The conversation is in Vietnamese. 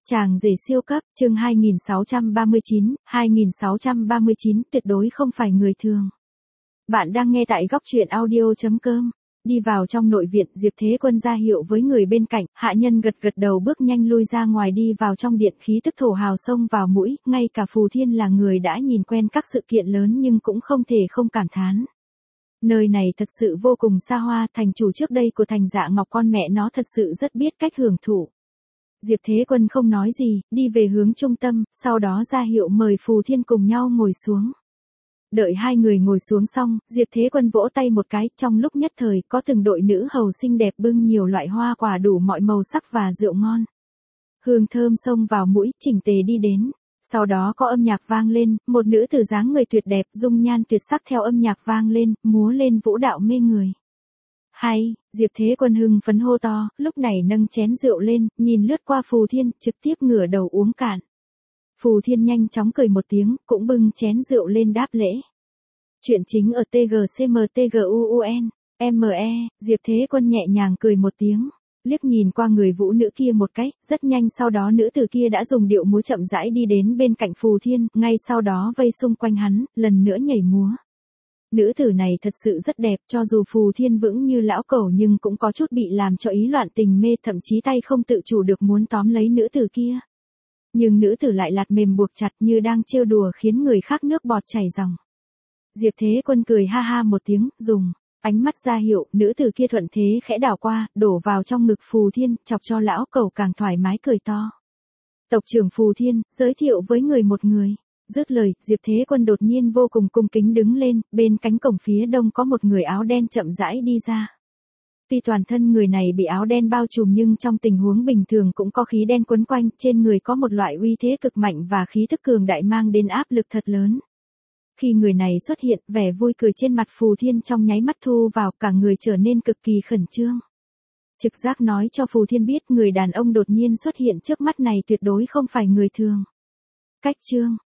Chàng rể siêu cấp, chương 2639, tuyệt đối không phải người thường. Bạn đang nghe tại góc truyện audio.com. Đi vào trong nội viện, Diệp Thế Quân ra hiệu với người bên cạnh, hạ nhân gật gật đầu bước nhanh lui ra ngoài đi vào trong điện, khí tức thổ hào xông vào mũi, ngay cả Phù Thiên là người đã nhìn quen các sự kiện lớn nhưng cũng không thể không cảm thán. Nơi này thật sự vô cùng xa hoa, thành chủ trước đây của Thành Dạ Ngọc con mẹ nó thật sự rất biết cách hưởng thụ. Diệp Thế Quân không nói gì, đi về hướng trung tâm, sau đó ra hiệu mời Phù Thiên cùng nhau ngồi xuống. Đợi hai người ngồi xuống xong, Diệp Thế Quân vỗ tay một cái, trong lúc nhất thời có từng đội nữ hầu xinh đẹp bưng nhiều loại hoa quả đủ mọi màu sắc và rượu ngon. Hương thơm xông vào mũi, chỉnh tề đi đến. Sau đó có âm nhạc vang lên, một nữ tử dáng người tuyệt đẹp, dung nhan tuyệt sắc theo âm nhạc vang lên, múa lên vũ đạo mê người. Hay, Diệp Thế Quân hưng phấn hô to, lúc này nâng chén rượu lên, nhìn lướt qua Phù Thiên, trực tiếp ngửa đầu uống cạn. Phù Thiên nhanh chóng cười một tiếng, cũng bưng chén rượu lên đáp lễ. Chuyện chính ở TGCMTGUUN, ME, Diệp Thế Quân nhẹ nhàng cười một tiếng, liếc nhìn qua người vũ nữ kia một cái, rất nhanh sau đó nữ tử kia đã dùng điệu múa chậm rãi đi đến bên cạnh Phù Thiên, ngay sau đó vây xung quanh hắn, lần nữa nhảy múa. Nữ tử này thật sự rất đẹp, cho dù Phù Thiên vững như lão cẩu nhưng cũng có chút bị làm cho ý loạn tình mê, thậm chí tay không tự chủ được muốn tóm lấy nữ tử kia. Nhưng nữ tử lại lạt mềm buộc chặt như đang trêu đùa khiến người khác nước bọt chảy ròng. Diệp Thế Quân cười ha ha một tiếng, dùng ánh mắt ra hiệu, nữ tử kia thuận thế khẽ đảo qua, đổ vào trong ngực Phù Thiên, chọc cho lão cẩu càng thoải mái cười to. Tộc trưởng Phù Thiên, giới thiệu với người một người. Dứt lời, Diệp Thế Quân đột nhiên vô cùng cung kính đứng lên, bên cánh cổng phía đông có một người áo đen chậm rãi đi ra. Tuy toàn thân người này bị áo đen bao trùm nhưng trong tình huống bình thường cũng có khí đen quấn quanh, trên người có một loại uy thế cực mạnh và khí thức cường đại mang đến áp lực thật lớn. Khi người này xuất hiện, vẻ vui cười trên mặt Phù Thiên trong nháy mắt thu vào, cả người trở nên cực kỳ khẩn trương. Trực giác nói cho Phù Thiên biết người đàn ông đột nhiên xuất hiện trước mắt này tuyệt đối không phải người thường. Cách chương